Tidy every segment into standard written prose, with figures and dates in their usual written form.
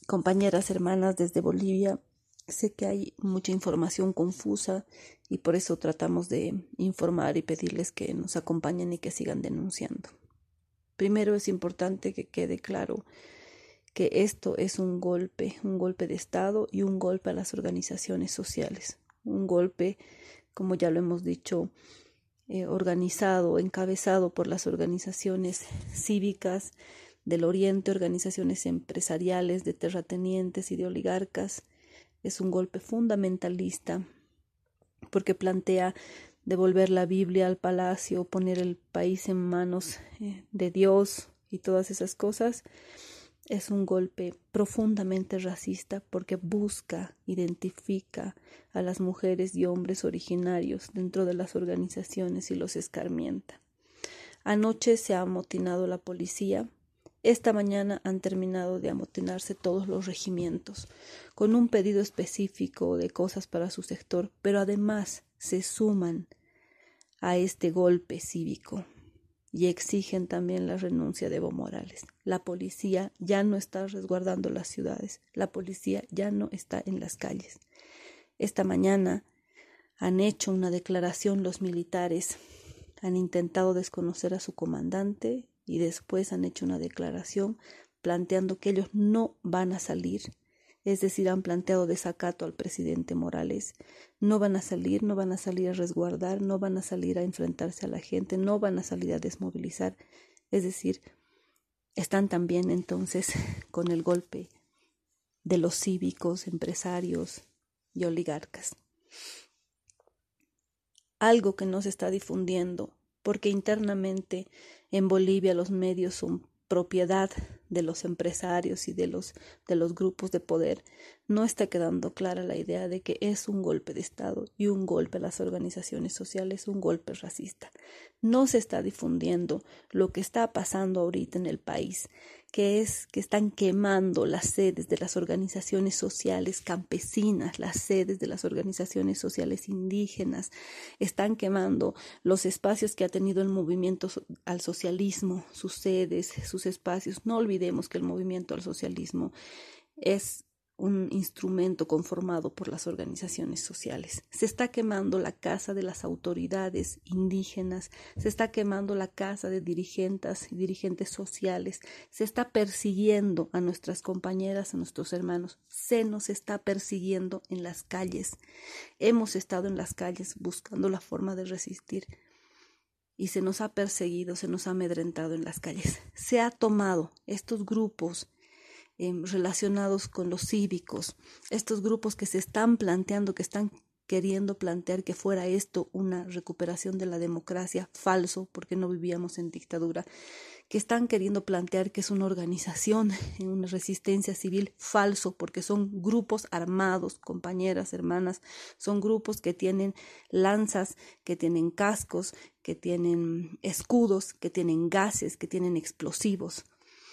compañeras, hermanas desde Bolivia. Sé que hay mucha información confusa y por eso tratamos de informar y pedirles que nos acompañen y que sigan denunciando. Primero es importante que quede claro que esto es un golpe de Estado y un golpe a las organizaciones sociales. Un golpe, como ya lo hemos dicho, organizado, encabezado por las organizaciones cívicas del Oriente, organizaciones empresariales, de terratenientes y de oligarcas. Es un golpe fundamentalista porque plantea devolver la Biblia al palacio, poner el país en manos de Dios y todas esas cosas. Es un golpe profundamente racista porque identifica a las mujeres y hombres originarios dentro de las organizaciones y los escarmienta. Anoche se ha amotinado la policía. Esta mañana han terminado de amotinarse todos los regimientos, con un pedido específico de cosas para su sector, pero además se suman a este golpe cívico y exigen también la renuncia de Evo Morales. La policía ya no está resguardando las ciudades, la policía ya no está en las calles. Esta mañana han hecho una declaración los militares, han intentado desconocer a su comandante y después han hecho una declaración planteando que ellos no van a salir, es decir, han planteado desacato al presidente Morales, no van a salir a resguardar, no van a salir a enfrentarse a la gente, no van a salir a desmovilizar, es decir, están también entonces con el golpe de los cívicos, empresarios y oligarcas. Algo que no se está difundiendo, porque internamente en Bolivia los medios son propiedad de los empresarios y de los grupos de poder, no está quedando clara la idea de que es un golpe de Estado y un golpe a las organizaciones sociales, un golpe racista. No se está difundiendo lo que está pasando ahorita en el país, que es que están quemando las sedes de las organizaciones sociales campesinas, las sedes de las organizaciones sociales indígenas, están quemando los espacios que ha tenido el movimiento al socialismo, sus sedes, sus espacios. No olvidemos que el movimiento al socialismo es un instrumento conformado por las organizaciones sociales. Se está quemando la casa de las autoridades indígenas, se está quemando la casa de dirigentes y dirigentes sociales, se está persiguiendo a nuestras compañeras, a nuestros hermanos, se nos está persiguiendo en las calles. Hemos estado en las calles buscando la forma de resistir y se nos ha perseguido, se nos ha amedrentado en las calles. Se ha tomado estos grupos relacionados con los cívicos, estos grupos que se están planteando, que están queriendo plantear que fuera esto una recuperación de la democracia, falso, porque no vivíamos en dictadura, que están queriendo plantear que es una organización en una resistencia civil, falso, porque son grupos armados, compañeras, hermanas, son grupos que tienen lanzas, que tienen cascos, que tienen escudos, que tienen gases, que tienen explosivos,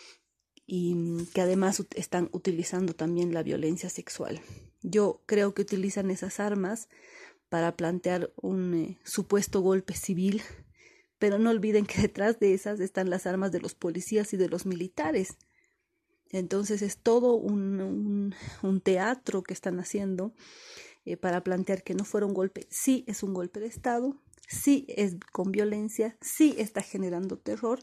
y que además están utilizando también la violencia sexual. Yo creo que utilizan esas armas para plantear un supuesto golpe civil, pero no olviden que detrás de esas están las armas de los policías y de los militares. Entonces es todo un teatro que están haciendo para plantear que no fuera un golpe. Sí es un golpe de Estado, sí es con violencia, sí está generando terror.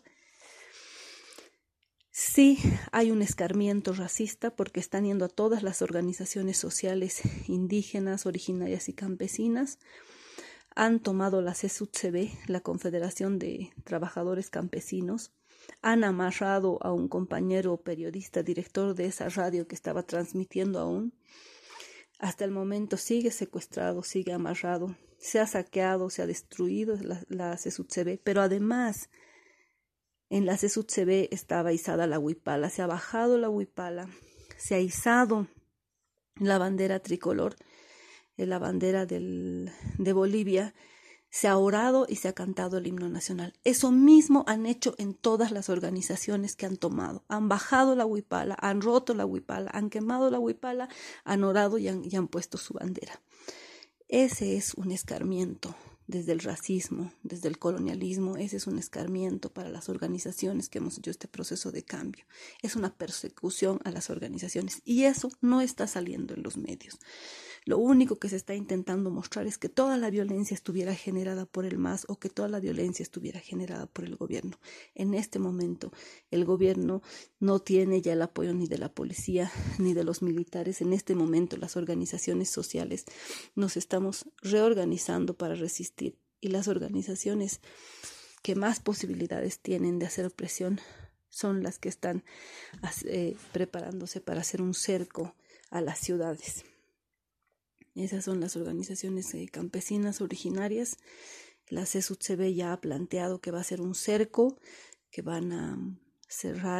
Sí, hay un escarmiento racista porque están yendo a todas las organizaciones sociales indígenas, originarias y campesinas. Han tomado la CSUTCB, la Confederación de Trabajadores Campesinos. Han amarrado a un compañero periodista, director de esa radio que estaba transmitiendo aún. Hasta el momento sigue secuestrado, sigue amarrado. Se ha saqueado, se ha destruido la CSUTCB, pero además en la CSUTCB estaba izada la huipala, se ha bajado la huipala, se ha izado la bandera tricolor, la bandera de Bolivia, se ha orado y se ha cantado el himno nacional. Eso mismo han hecho en todas las organizaciones que han tomado. Han bajado la huipala, han roto la huipala, han quemado la huipala, han orado y han puesto su bandera. Ese es un escarmiento desde el racismo, desde el colonialismo. Ese es un escarmiento para las organizaciones que hemos hecho este proceso de cambio. Es una persecución a las organizaciones y eso no está saliendo en los medios. Lo único que se está intentando mostrar es que toda la violencia estuviera generada por el MAS o que toda la violencia estuviera generada por el gobierno. En este momento, el gobierno no tiene ya el apoyo ni de la policía ni de los militares. En este momento, las organizaciones sociales nos estamos reorganizando para resistir y las organizaciones que más posibilidades tienen de hacer presión son las que están preparándose para hacer un cerco a las ciudades. Esas son las organizaciones campesinas originarias. La CSUTCB ya ha planteado que va a ser un cerco, que van a cerrar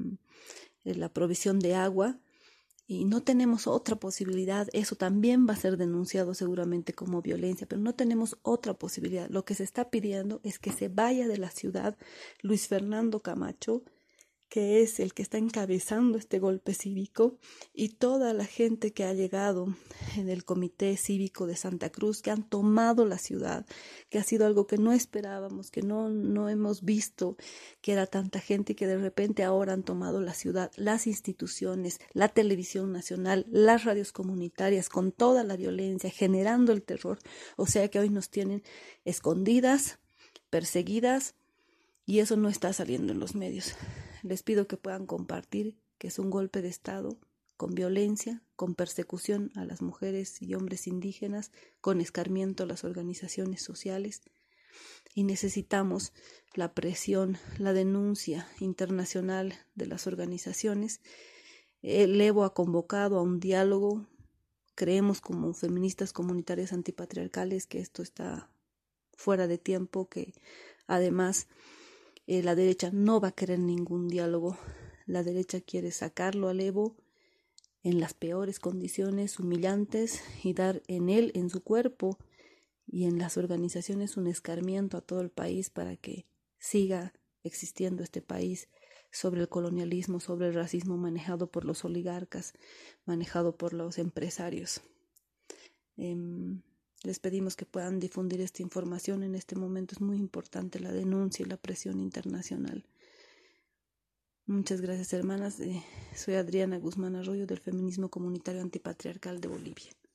la provisión de agua y no tenemos otra posibilidad. Eso también va a ser denunciado seguramente como violencia, pero no tenemos otra posibilidad. Lo que se está pidiendo es que se vaya de la ciudad Luis Fernando Camacho, que es el que está encabezando este golpe cívico, y toda la gente que ha llegado en el Comité Cívico de Santa Cruz, que han tomado la ciudad, que ha sido algo que no esperábamos, que no hemos visto, que era tanta gente y que de repente ahora han tomado la ciudad, las instituciones, la televisión nacional, las radios comunitarias, con toda la violencia, generando el terror. O sea que hoy nos tienen escondidas, perseguidas, y eso no está saliendo en los medios. Les pido que puedan compartir que es un golpe de Estado con violencia, con persecución a las mujeres y hombres indígenas, con escarmiento a las organizaciones sociales. Y necesitamos la presión, la denuncia internacional de las organizaciones. El Evo ha convocado a un diálogo. Creemos como feministas comunitarias antipatriarcales que esto está fuera de tiempo, que además la derecha no va a querer ningún diálogo. La derecha quiere sacarlo al Evo en las peores condiciones, humillantes, y dar en él, en su cuerpo y en las organizaciones, un escarmiento a todo el país para que siga existiendo este país sobre el colonialismo, sobre el racismo manejado por los oligarcas, manejado por los empresarios. Les pedimos que puedan difundir esta información. En este momento es muy importante la denuncia y la presión internacional. Muchas gracias, hermanas. Soy Adriana Guzmán Arroyo, del Feminismo Comunitario Antipatriarcal de Bolivia.